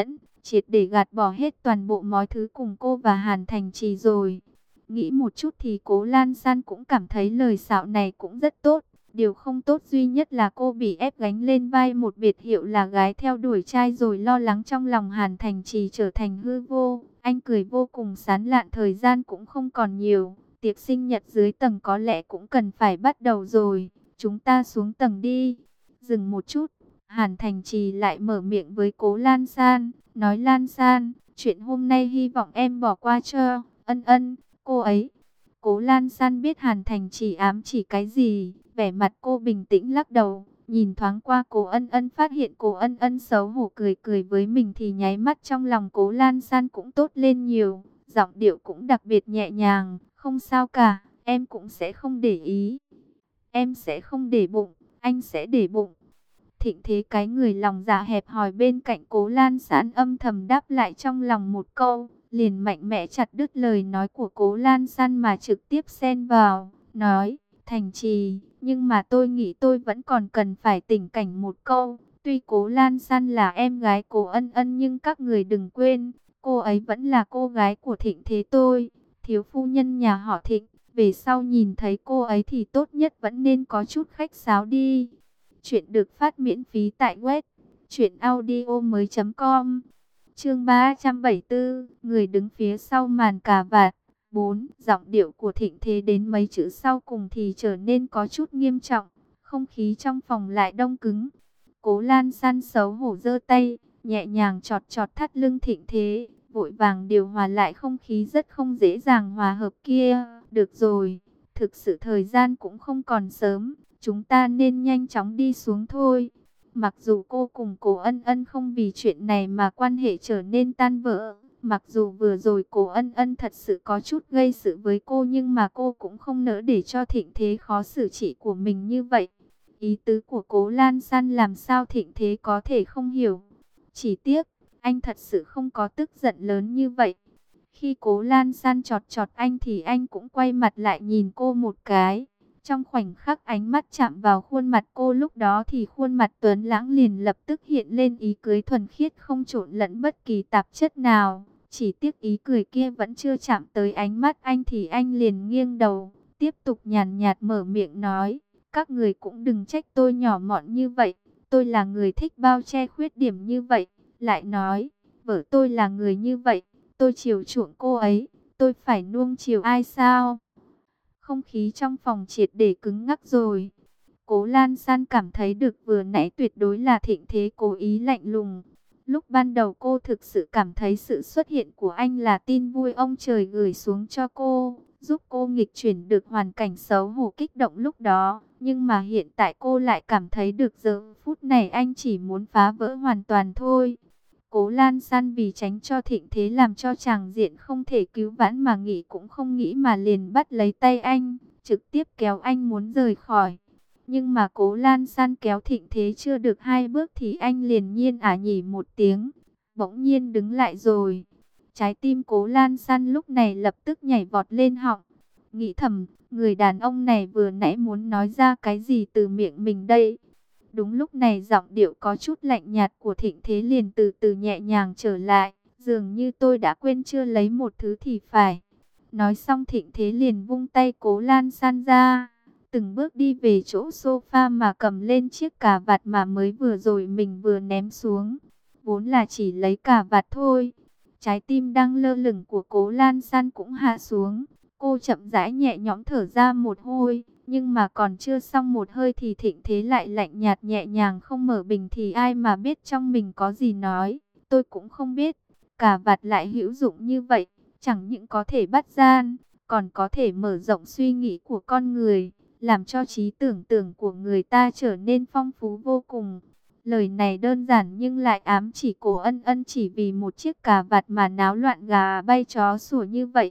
triệt để gạt bỏ hết toàn bộ mọi thứ cùng cô và Hàn Thành Trì rồi. Nghĩ một chút thì Cố Lan San cũng cảm thấy lời xạo này cũng rất tốt. Điều không tốt duy nhất là cô bị ép gánh lên vai một biệt hiệu là gái theo đuổi trai, rồi lo lắng trong lòng Hàn Thành Trì trở thành hư vô. Anh cười vô cùng sán lạn, thời gian cũng không còn nhiều. Tiệc sinh nhật dưới tầng có lẽ cũng cần phải bắt đầu rồi. Chúng ta xuống tầng đi. Dừng một chút, Hàn Thành Trì lại mở miệng với Cố Lan San. Nói Lan San, chuyện hôm nay hy vọng em bỏ qua cho. Ân ân, cô ấy. Cố Lan San biết Hàn Thành Trì ám chỉ cái gì. Vẻ mặt cô bình tĩnh lắc đầu. Nhìn thoáng qua Cố Ân Ân, phát hiện Cố Ân Ân xấu hổ cười cười với mình thì nháy mắt trong lòng Cố Lan San cũng tốt lên nhiều. Giọng điệu cũng đặc biệt nhẹ nhàng. Không sao cả, em cũng sẽ không để ý. Em sẽ không để bụng, anh sẽ để bụng. Thịnh Thế cái người lòng dạ hẹp hòi bên cạnh Cố Lan San âm thầm đáp lại trong lòng một câu, liền mạnh mẽ chặt đứt lời nói của Cố Lan San mà trực tiếp xen vào, nói: Thành Trì, nhưng mà tôi nghĩ tôi vẫn còn cần phải tỉnh cảnh một câu. Tuy Cố Lan San là em gái Cố Ân Ân, nhưng các người đừng quên, cô ấy vẫn là cô gái của Thịnh Thế tôi, thiếu phu nhân nhà họ Thịnh. Về sau nhìn thấy cô ấy thì tốt nhất vẫn nên có chút khách sáo đi. Chuyện được phát miễn phí tại web truyện audio mới chấm com. Chương ba trăm bảy mươi tư, người đứng phía sau màn cà vạt. bốn. Giọng điệu của Thịnh Thế đến mấy chữ sau cùng thì trở nên có chút nghiêm trọng. Không khí trong phòng lại đông cứng. Cố Lan San xấu hổ giơ tay, nhẹ nhàng chọt chọt thắt lưng Thịnh Thế, vội vàng điều hòa lại không khí rất không dễ dàng hòa hợp kia. Được rồi, thực sự thời gian cũng không còn sớm, chúng ta nên nhanh chóng đi xuống thôi. Mặc dù cô cùng Cố Ân Ân không vì chuyện này mà quan hệ trở nên tan vỡ, mặc dù vừa rồi Cố Ân Ân thật sự có chút gây sự với cô, nhưng mà cô cũng không nỡ để cho Thịnh Thế khó xử chị của mình như vậy. Ý tứ của Cố Lan San làm sao Thịnh Thế có thể không hiểu. Chỉ tiếc, anh thật sự không có tức giận lớn như vậy. Khi Cố Lan San chọt chọt anh thì anh cũng quay mặt lại nhìn cô một cái. Trong khoảnh khắc ánh mắt chạm vào khuôn mặt cô, lúc đó thì khuôn mặt tuấn lãng liền lập tức hiện lên ý cười thuần khiết không trộn lẫn bất kỳ tạp chất nào. Chỉ tiếc ý cười kia vẫn chưa chạm tới ánh mắt anh thì anh liền nghiêng đầu, tiếp tục nhàn nhạt mở miệng nói: các người cũng đừng trách tôi nhỏ mọn như vậy, tôi là người thích bao che khuyết điểm như vậy. Lại nói, vợ tôi là người như vậy, tôi chiều chuộng cô ấy, tôi phải nuông chiều ai sao? Không khí trong phòng triệt để cứng ngắc rồi. Cố Lan San cảm thấy được vừa nãy tuyệt đối là Thịnh Thế cố ý lạnh lùng. Lúc ban đầu cô thực sự cảm thấy sự xuất hiện của anh là tin vui ông trời gửi xuống cho cô, giúp cô nghịch chuyển được hoàn cảnh xấu hổ kích động lúc đó. Nhưng mà hiện tại cô lại cảm thấy được giờ phút này anh chỉ muốn phá vỡ hoàn toàn thôi. Cố Lan San vì tránh cho Thịnh Thế làm cho chàng diện không thể cứu vãn mà nghĩ cũng không nghĩ mà liền bắt lấy tay anh, trực tiếp kéo anh muốn rời khỏi. Nhưng mà Cố Lan San kéo Thịnh Thế chưa được hai bước thì anh liền nhiên ả nhỉ một tiếng, bỗng nhiên đứng lại rồi. Trái tim Cố Lan San lúc này lập tức nhảy vọt lên họng, nghĩ thầm, người đàn ông này vừa nãy muốn nói ra cái gì từ miệng mình đây. Đúng lúc này giọng điệu có chút lạnh nhạt của Thịnh Thế liền từ từ nhẹ nhàng trở lại. Dường như tôi đã quên chưa lấy một thứ thì phải. Nói xong Thịnh Thế liền vung tay Cố Lan San ra, từng bước đi về chỗ sofa mà cầm lên chiếc cà vạt mà mới vừa rồi mình vừa ném xuống. Vốn là chỉ lấy cà vạt thôi. Trái tim đang lơ lửng của Cố Lan San cũng hạ xuống. Cô chậm rãi nhẹ nhõm thở ra một hơi. Nhưng mà còn chưa xong một hơi thì Thịnh Thế lại lạnh nhạt nhẹ nhàng không mở bình thì ai mà biết trong mình có gì nói. Tôi cũng không biết, cà vạt lại hữu dụng như vậy, chẳng những có thể bắt gian, còn có thể mở rộng suy nghĩ của con người, làm cho trí tưởng tượng của người ta trở nên phong phú vô cùng. Lời này đơn giản nhưng lại ám chỉ Cố Ân Ân chỉ vì một chiếc cà vạt mà náo loạn gà bay chó sủa như vậy.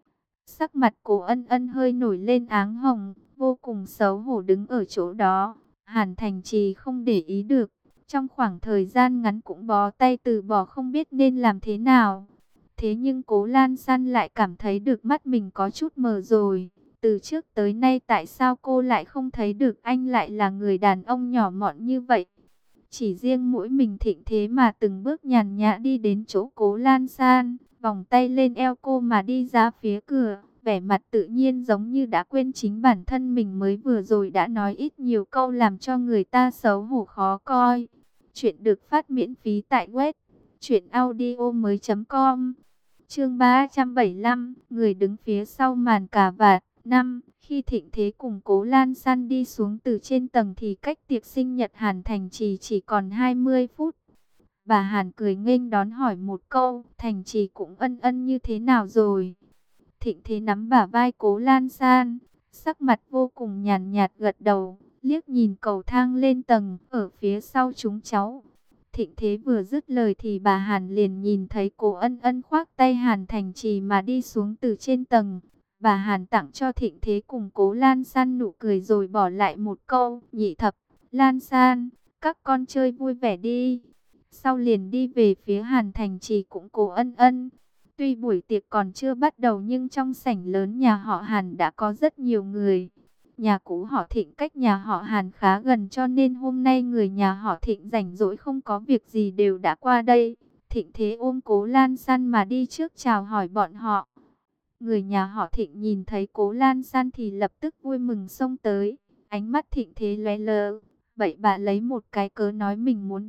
Sắc mặt Cố Ân Ân hơi nổi lên áng hồng, vô cùng xấu hổ đứng ở chỗ đó. Hàn Thành Trì không để ý được, trong khoảng thời gian ngắn cũng bó tay từ bỏ không biết nên làm thế nào. Thế nhưng Cố Lan San lại cảm thấy được mắt mình có chút mờ rồi. Từ trước tới nay tại sao cô lại không thấy được anh lại là người đàn ông nhỏ mọn như vậy? Chỉ riêng mỗi mình Thịnh Thế mà từng bước nhàn nhã đi đến chỗ Cố Lan San, vòng tay lên eo cô mà đi ra phía cửa, vẻ mặt tự nhiên giống như đã quên chính bản thân mình mới vừa rồi đã nói ít nhiều câu làm cho người ta xấu hổ khó coi. Chuyện được phát miễn phí tại web truyện audio mới.com. Chương ba trăm bảy mươi lăm, người đứng phía sau màn cà vạt. Năm, khi Thịnh Thế cùng Cố Lan San đi xuống từ trên tầng thì cách tiệc sinh nhật Hàn Thành Trì chỉ còn hai mươi phút. Bà Hàn cười nghênh đón hỏi một câu, Thành Trì cũng ân ân như thế nào rồi? Thịnh Thế nắm bả vai Cố Lan San, sắc mặt vô cùng nhàn nhạt gật đầu, liếc nhìn cầu thang lên tầng, ở phía sau chúng cháu. Thịnh Thế vừa dứt lời thì bà Hàn liền nhìn thấy Cố Ân Ân khoác tay Hàn Thành Trì mà đi xuống từ trên tầng. Bà Hàn tặng cho Thịnh Thế cùng Cố Lan San nụ cười rồi bỏ lại một câu, nhị thập, Lan San, các con chơi vui vẻ đi. Sau liền đi về phía Hàn Thành Trì cũng Cố Ân Ân. Tuy buổi tiệc còn chưa bắt đầu nhưng trong sảnh lớn nhà họ Hàn đã có rất nhiều người. Nhà cũ họ Thịnh cách nhà họ Hàn khá gần cho nên hôm nay người nhà họ Thịnh rảnh rỗi không có việc gì đều đã qua đây. Thịnh Thế ôm Cố Lan San mà đi trước chào hỏi bọn họ. Người nhà họ Thịnh nhìn thấy Cố Lan San thì lập tức vui mừng xông tới. Ánh mắt Thịnh Thế lóe lờ, bậy bạ lấy một cái cớ nói mình muốn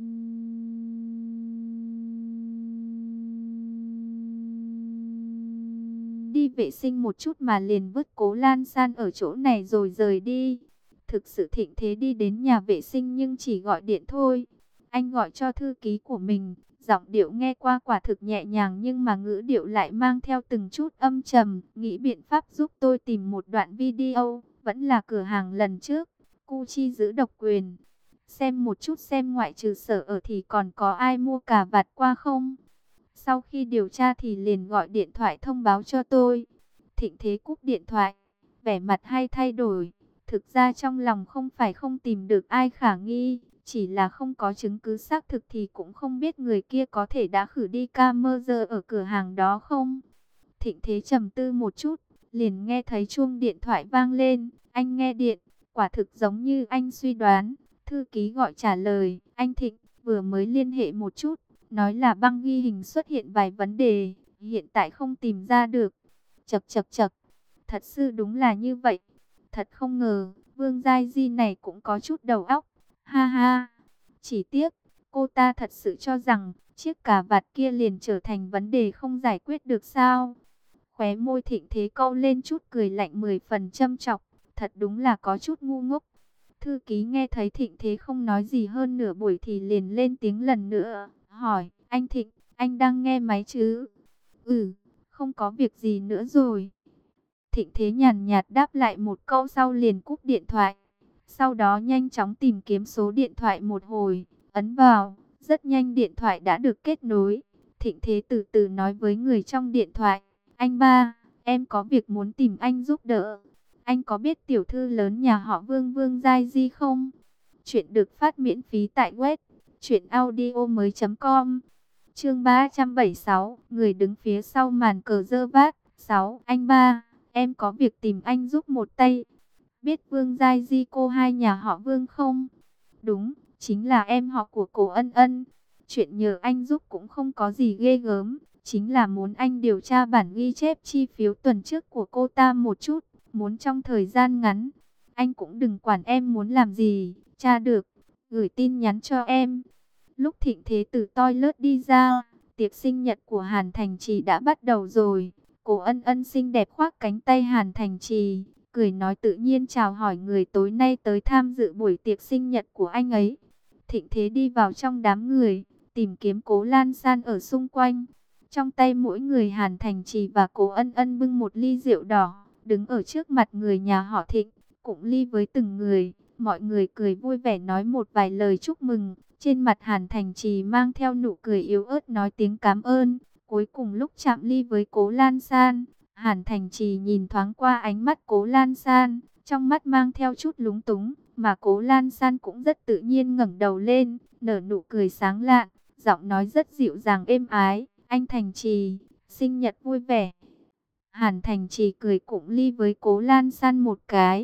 đi vệ sinh một chút mà liền vứt Cố Lan San ở chỗ này rồi rời đi. Thực sự Thịnh Thế đi đến nhà vệ sinh nhưng chỉ gọi điện thôi. Anh gọi cho thư ký của mình, giọng điệu nghe qua quả thực nhẹ nhàng nhưng mà ngữ điệu lại mang theo từng chút âm trầm. Nghĩ biện pháp giúp tôi tìm một đoạn video, vẫn là cửa hàng lần trước, Gucci giữ độc quyền. Xem một chút xem ngoại trừ Sở ở thì còn có ai mua cà vạt qua không? Sau khi điều tra thì liền gọi điện thoại thông báo cho tôi. Thịnh Thế cúp điện thoại, vẻ mặt hay thay đổi. Thực ra trong lòng không phải không tìm được ai khả nghi, chỉ là không có chứng cứ xác thực thì cũng không biết người kia có thể đã khử đi camera ở cửa hàng đó không. Thịnh Thế trầm tư một chút, liền nghe thấy chuông điện thoại vang lên. Anh nghe điện, quả thực giống như anh suy đoán. Thư ký gọi trả lời, anh Thịnh, vừa mới liên hệ một chút, nói là băng ghi hình xuất hiện vài vấn đề, hiện tại không tìm ra được. Chậc chậc chậc, thật sự đúng là như vậy. Thật không ngờ, Vương Giai Di này cũng có chút đầu óc. Ha ha, chỉ tiếc, cô ta thật sự cho rằng chiếc cà vạt kia liền trở thành vấn đề không giải quyết được sao. Khóe môi Thịnh Thế câu lên chút cười lạnh mười phần châm chọc, thật đúng là có chút ngu ngốc. Thư ký nghe thấy Thịnh Thế không nói gì hơn nửa buổi thì liền lên tiếng lần nữa, hỏi, anh Thịnh, anh đang nghe máy chứ? Ừ, không có việc gì nữa rồi. Thịnh Thế nhàn nhạt đáp lại một câu sau liền cúp điện thoại. Sau đó nhanh chóng tìm kiếm số điện thoại một hồi, ấn vào, rất nhanh điện thoại đã được kết nối. Thịnh Thế từ từ nói với người trong điện thoại, anh ba, em có việc muốn tìm anh giúp đỡ. Anh có biết tiểu thư lớn nhà họ Vương Vương Giai Di không? Chuyện được phát miễn phí tại web truyện audio mới.com. Chương ba trăm bảy mươi sáu, người đứng phía sau màn cờ dơ vát. Sáu, anh ba, em có việc tìm anh giúp một tay. Biết Vương Giai Di cô hai nhà họ Vương không? Đúng, chính là em họ của Cố Ân Ân. Chuyện nhờ anh giúp cũng không có gì ghê gớm, chính là muốn anh điều tra bản ghi chép chi phiếu tuần trước của cô ta một chút. Muốn trong thời gian ngắn, anh cũng đừng quản em muốn làm gì, tra được, gửi tin nhắn cho em. Lúc Thịnh Thế từ toilet đi ra, tiệc sinh nhật của Hàn Thành Trì đã bắt đầu rồi. Cố Ân Ân xinh đẹp khoác cánh tay Hàn Thành Trì, cười nói tự nhiên chào hỏi người tối nay tới tham dự buổi tiệc sinh nhật của anh ấy. Thịnh Thế đi vào trong đám người, tìm kiếm Cố Lan San ở xung quanh. Trong tay mỗi người Hàn Thành Trì và Cố Ân Ân bưng một ly rượu đỏ, đứng ở trước mặt người nhà họ Thịnh, cũng ly với từng người. Mọi người cười vui vẻ nói một vài lời chúc mừng. Trên mặt Hàn Thành Trì mang theo nụ cười yếu ớt nói tiếng cảm ơn. Cuối cùng lúc chạm ly với Cố Lan San, Hàn Thành Trì nhìn thoáng qua ánh mắt Cố Lan San, trong mắt mang theo chút lúng túng, mà Cố Lan San cũng rất tự nhiên ngẩng đầu lên, nở nụ cười sáng lạn, giọng nói rất dịu dàng êm ái, anh Thành Trì, sinh nhật vui vẻ. Hàn Thành Trì cười cũng ly với Cố Lan San một cái.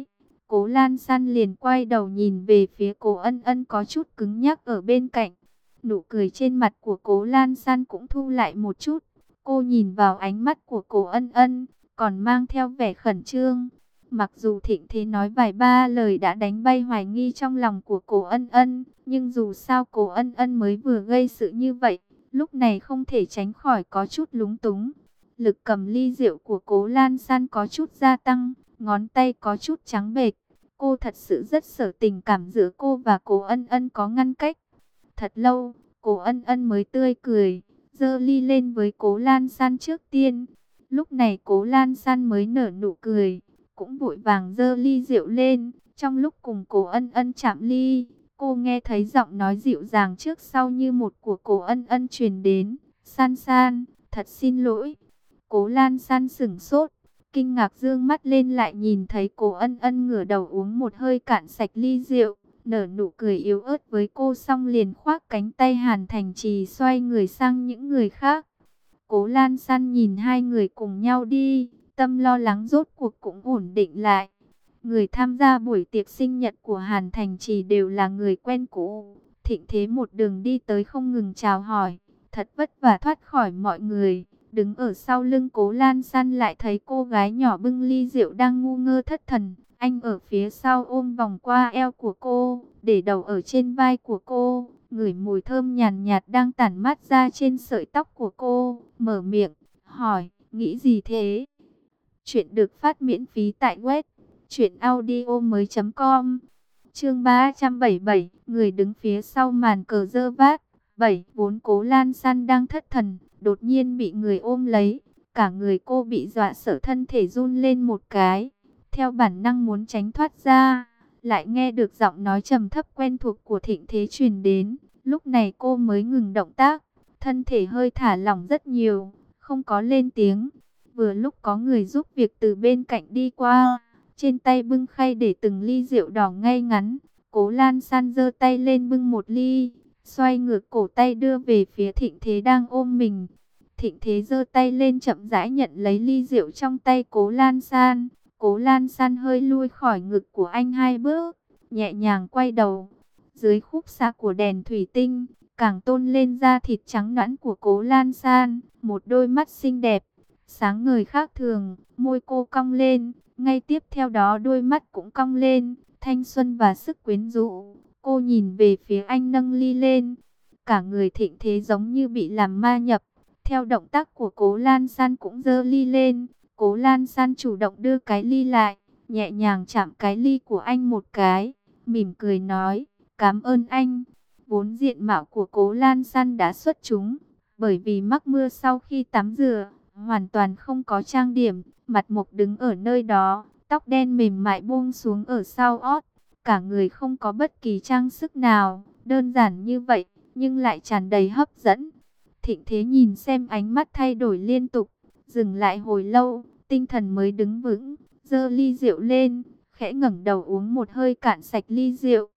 Cố Lan San liền quay đầu nhìn về phía Cố Ân Ân có chút cứng nhắc ở bên cạnh. Nụ cười trên mặt của Cố Lan San cũng thu lại một chút. Cô nhìn vào ánh mắt của Cố Ân Ân, còn mang theo vẻ khẩn trương. Mặc dù Thịnh Thế nói vài ba lời đã đánh bay hoài nghi trong lòng của Cố Ân Ân, nhưng dù sao Cố Ân Ân mới vừa gây sự như vậy, lúc này không thể tránh khỏi có chút lúng túng. Lực cầm ly rượu của Cố Lan San có chút gia tăng, ngón tay có chút trắng bệch. Cô thật sự rất sợ tình cảm giữa cô và Cố Ân Ân có ngăn cách. Thật lâu, Cố Ân Ân mới tươi cười, giơ ly lên với Cố Lan San trước tiên. Lúc này Cố Lan San mới nở nụ cười, cũng vội vàng giơ ly rượu lên. Trong lúc cùng Cố Ân Ân chạm ly, cô nghe thấy giọng nói dịu dàng trước sau như một của Cố Ân Ân truyền đến. San San, thật xin lỗi. Cố Lan San sững sốt, kinh ngạc dương mắt lên lại nhìn thấy Cố Ân Ân ngửa đầu uống một hơi cạn sạch ly rượu, nở nụ cười yếu ớt với cô xong liền khoác cánh tay Hàn Thành Trì xoay người sang những người khác. Cố Lan San nhìn hai người cùng nhau đi, tâm lo lắng rốt cuộc cũng ổn định lại. Người tham gia buổi tiệc sinh nhật của Hàn Thành Trì đều là người quen cũ. Thịnh Thế một đường đi tới không ngừng chào hỏi, thật vất vả thoát khỏi mọi người. Đứng ở sau lưng Cố Lan San lại thấy cô gái nhỏ bưng ly rượu đang ngu ngơ thất thần. Anh ở phía sau ôm vòng qua eo của cô, để đầu ở trên vai của cô, ngửi mùi thơm nhàn nhạt đang tản mát ra trên sợi tóc của cô, mở miệng, hỏi, nghĩ gì thế? Chuyện được phát miễn phí tại web truyệnaudiomoi chấm com. Chương ba trăm bảy mươi bảy, người đứng phía sau màn cờ dơ vát. bảy. Vốn Cố Lan San đang thất thần, đột nhiên bị người ôm lấy, cả người cô bị dọa sợ thân thể run lên một cái, theo bản năng muốn tránh thoát ra, lại nghe được giọng nói trầm thấp quen thuộc của Thịnh Thế truyền đến, lúc này cô mới ngừng động tác, thân thể hơi thả lỏng rất nhiều, không có lên tiếng. Vừa lúc có người giúp việc từ bên cạnh đi qua, trên tay bưng khay để từng ly rượu đỏ ngay ngắn. Cố Lan San giơ tay lên bưng một ly, xoay ngược cổ tay đưa về phía Thịnh Thế đang ôm mình. Thịnh Thế giơ tay lên chậm rãi nhận lấy ly rượu trong tay Cố Lan San. Cố Lan San hơi lui khỏi ngực của anh hai bước, nhẹ nhàng quay đầu. Dưới khúc xạ của đèn thủy tinh, càng tôn lên da thịt trắng nõn của Cố Lan San, một đôi mắt xinh đẹp, sáng ngời khác thường, môi cô cong lên, ngay tiếp theo đó đôi mắt cũng cong lên, thanh xuân và sức quyến rũ. Cô nhìn về phía anh nâng ly lên, cả người Thịnh Thế giống như bị làm ma nhập. Theo động tác của Cố Lan San cũng giơ ly lên, Cố Lan San chủ động đưa cái ly lại, nhẹ nhàng chạm cái ly của anh một cái, mỉm cười nói, cảm ơn anh. Vốn diện mạo của Cố Lan San đã xuất chúng, bởi vì mắc mưa sau khi tắm rửa, hoàn toàn không có trang điểm, mặt mộc đứng ở nơi đó, tóc đen mềm mại buông xuống ở sau ót, cả người không có bất kỳ trang sức nào, đơn giản như vậy, nhưng lại tràn đầy hấp dẫn. Thịnh Thế nhìn xem ánh mắt thay đổi liên tục, dừng lại hồi lâu, tinh thần mới đứng vững, giơ ly rượu lên, khẽ ngẩng đầu uống một hơi cạn sạch ly rượu.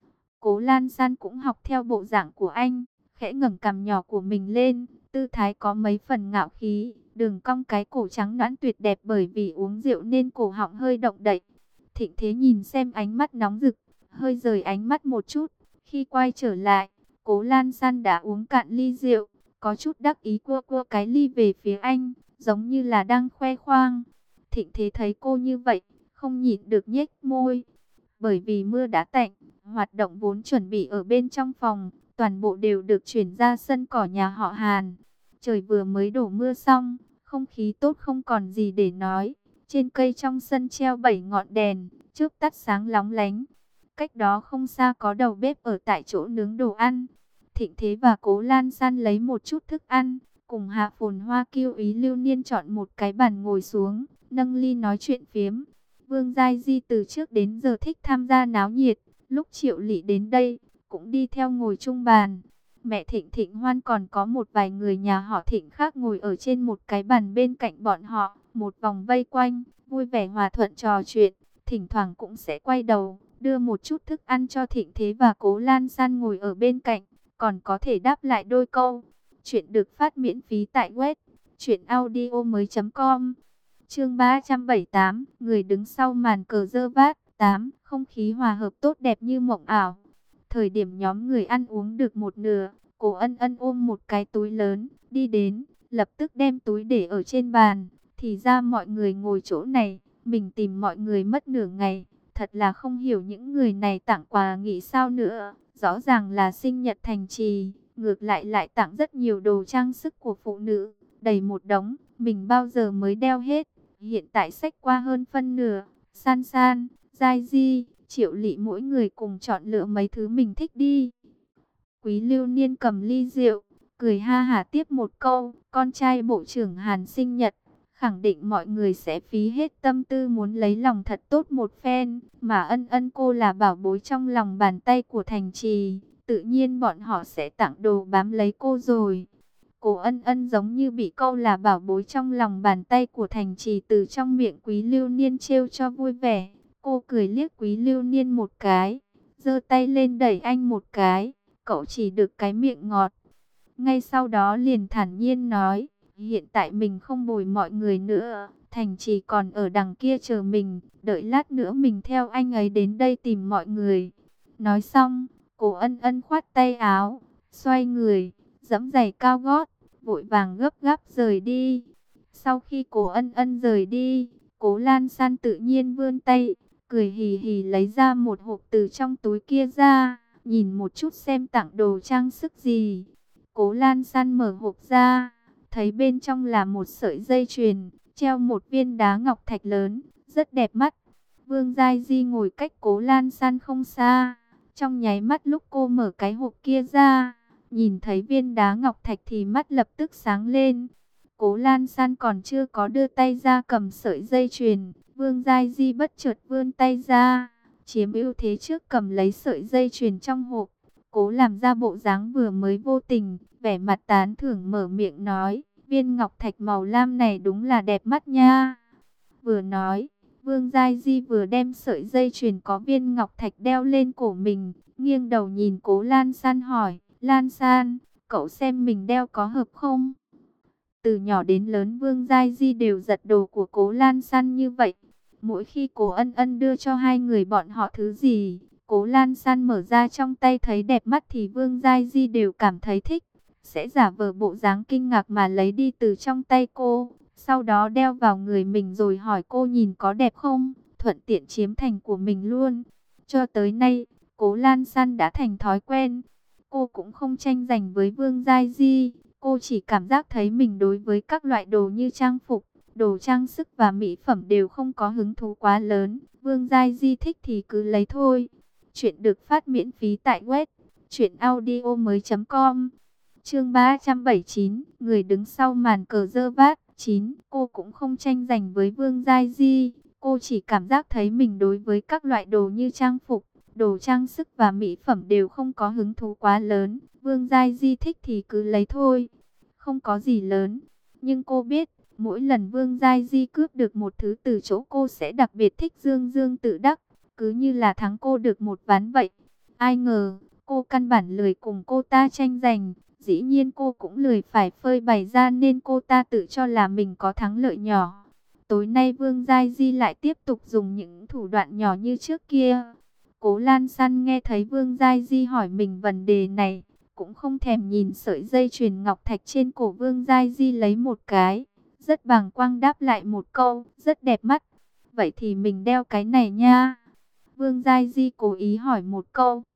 Cố Lan San cũng học theo bộ dạng của anh, khẽ ngẩng cằm nhỏ của mình lên, tư thái có mấy phần ngạo khí, đường cong cái cổ trắng nõn tuyệt đẹp bởi vì uống rượu nên cổ họng hơi động đậy. Thịnh Thế nhìn xem ánh mắt nóng rực, hơi rời ánh mắt một chút, khi quay trở lại, Cố Lan San đã uống cạn ly rượu, có chút đắc ý cua cua cái ly về phía anh, giống như là đang khoe khoang. Thịnh Thế thấy cô như vậy, không nhịn được nhếch môi. Bởi vì mưa đã tạnh, hoạt động vốn chuẩn bị ở bên trong phòng, toàn bộ đều được chuyển ra sân cỏ nhà họ Hàn. Trời vừa mới đổ mưa xong, không khí tốt không còn gì để nói. Trên cây trong sân treo bảy ngọn đèn, chớp tắt sáng lóng lánh. Cách đó không xa có đầu bếp ở tại chỗ nướng đồ ăn. Thịnh Thế và Cố Lan San lấy một chút thức ăn, cùng Hạ Phồn Hoa kiêu ý lưu niên chọn một cái bàn ngồi xuống, nâng ly nói chuyện phiếm. Vương Giai Di từ trước đến giờ thích tham gia náo nhiệt, lúc Triệu Lị đến đây, cũng đi theo ngồi chung bàn. Mẹ Thịnh Thịnh Hoan còn có một vài người nhà họ Thịnh khác ngồi ở trên một cái bàn bên cạnh bọn họ, một vòng vây quanh, vui vẻ hòa thuận trò chuyện, thỉnh thoảng cũng sẽ quay đầu, đưa một chút thức ăn cho Thịnh Thế và Cố Lan San ngồi ở bên cạnh, còn có thể đáp lại đôi câu. Chuyện được phát miễn phí tại web truyệnaudiomoi chấm com. Chương ba trăm bảy mươi tám, người đứng sau màn cờ dơ vát. tám. Không khí hòa hợp tốt đẹp như mộng ảo. Thời điểm nhóm người ăn uống được một nửa, Cố Ân Ân ôm một cái túi lớn, đi đến, lập tức đem túi để ở trên bàn. Thì ra mọi người ngồi chỗ này, mình tìm mọi người mất nửa ngày. Thật là không hiểu những người này tặng quà nghĩ sao nữa. Rõ ràng là sinh nhật Thành Trì, ngược lại lại tặng rất nhiều đồ trang sức của phụ nữ, đầy một đống, mình bao giờ mới đeo hết. Hiện tại xách qua hơn phân nửa. San San, Giai Di, Triệu Lị mỗi người cùng chọn lựa mấy thứ mình thích đi. Quý Lưu Niên cầm ly rượu, cười ha hả tiếp một câu, con trai bộ trưởng Hàn sinh nhật, khẳng định mọi người sẽ phí hết tâm tư muốn lấy lòng thật tốt một phen, mà Ân Ân cô là bảo bối trong lòng bàn tay của Thành Trì, tự nhiên bọn họ sẽ tặng đồ bám lấy cô rồi. Cô Ân Ân giống như bị câu là bảo bối trong lòng bàn tay của Thành Trì từ trong miệng Quý Lưu Niên trêu cho vui vẻ. Cô cười liếc Quý Lưu Niên một cái, giơ tay lên đẩy anh một cái, cậu chỉ được cái miệng ngọt. Ngay sau đó liền thản nhiên nói, hiện tại mình không bồi mọi người nữa, Thành Trì còn ở đằng kia chờ mình, đợi lát nữa mình theo anh ấy đến đây tìm mọi người. Nói xong, cô Ân Ân khoát tay áo, xoay người, giẫm giày cao gót, vội vàng gấp gáp rời đi. Sau khi cô Ân Ân rời đi, Cố Lan San tự nhiên vươn tay, cười hì hì lấy ra một hộp từ trong túi kia ra, nhìn một chút xem tặng đồ trang sức gì. Cố Lan San mở hộp ra, thấy bên trong là một sợi dây chuyền, treo một viên đá ngọc thạch lớn, rất đẹp mắt. Vương Giai Di ngồi cách Cố Lan San không xa, trong nháy mắt lúc cô mở cái hộp kia ra, nhìn thấy viên đá ngọc thạch thì mắt lập tức sáng lên. Cố Lan San còn chưa có đưa tay ra cầm sợi dây chuyền, Vương Giai Di bất chợt vươn tay ra, chiếm ưu thế trước cầm lấy sợi dây chuyền trong hộp. Cố làm ra bộ dáng vừa mới vô tình, vẻ mặt tán thưởng mở miệng nói, viên ngọc thạch màu lam này đúng là đẹp mắt nha. Vừa nói, Vương Giai Di vừa đem sợi dây chuyền có viên ngọc thạch đeo lên cổ mình, nghiêng đầu nhìn Cố Lan San hỏi, Lan San, cậu xem mình đeo có hợp không? Từ nhỏ đến lớn Vương Giai Di đều giật đồ của Cố Lan San như vậy. Mỗi khi Cố Ân Ân đưa cho hai người bọn họ thứ gì, Cố Lan San mở ra trong tay thấy đẹp mắt thì Vương Giai Di đều cảm thấy thích, sẽ giả vờ bộ dáng kinh ngạc mà lấy đi từ trong tay cô, sau đó đeo vào người mình rồi hỏi cô nhìn có đẹp không, thuận tiện chiếm thành của mình luôn. Cho tới nay, Cố Lan San đã thành thói quen. Cô cũng không tranh giành với Vương Giai Di, cô chỉ cảm giác thấy mình đối với các loại đồ như trang phục, đồ trang sức và mỹ phẩm đều không có hứng thú quá lớn. Vương Giai Di thích thì cứ lấy thôi. Chuyện được phát miễn phí tại web truyện audio mới chấm com. Chương ba trăm bảy mươi chín, người đứng sau màn cờ dơ vát. chín. Cô cũng không tranh giành với Vương Giai Di, cô chỉ cảm giác thấy mình đối với các loại đồ như trang phục, đồ trang sức và mỹ phẩm đều không có hứng thú quá lớn. Vương Giai Di thích thì cứ lấy thôi, không có gì lớn. Nhưng cô biết, mỗi lần Vương Giai Di cướp được một thứ từ chỗ cô sẽ đặc biệt thích dương dương tự đắc, cứ như là thắng cô được một ván vậy. Ai ngờ, cô căn bản lười cùng cô ta tranh giành, dĩ nhiên cô cũng lười phải phơi bày ra nên cô ta tự cho là mình có thắng lợi nhỏ. Tối nay Vương Giai Di lại tiếp tục dùng những thủ đoạn nhỏ như trước kia. Cố Lan San nghe thấy Vương Giai Di hỏi mình vấn đề này, cũng không thèm nhìn sợi dây chuyền ngọc thạch trên cổ Vương Giai Di lấy một cái, rất bàng quang đáp lại một câu, rất đẹp mắt. Vậy thì mình đeo cái này nha. Vương Giai Di cố ý hỏi một câu,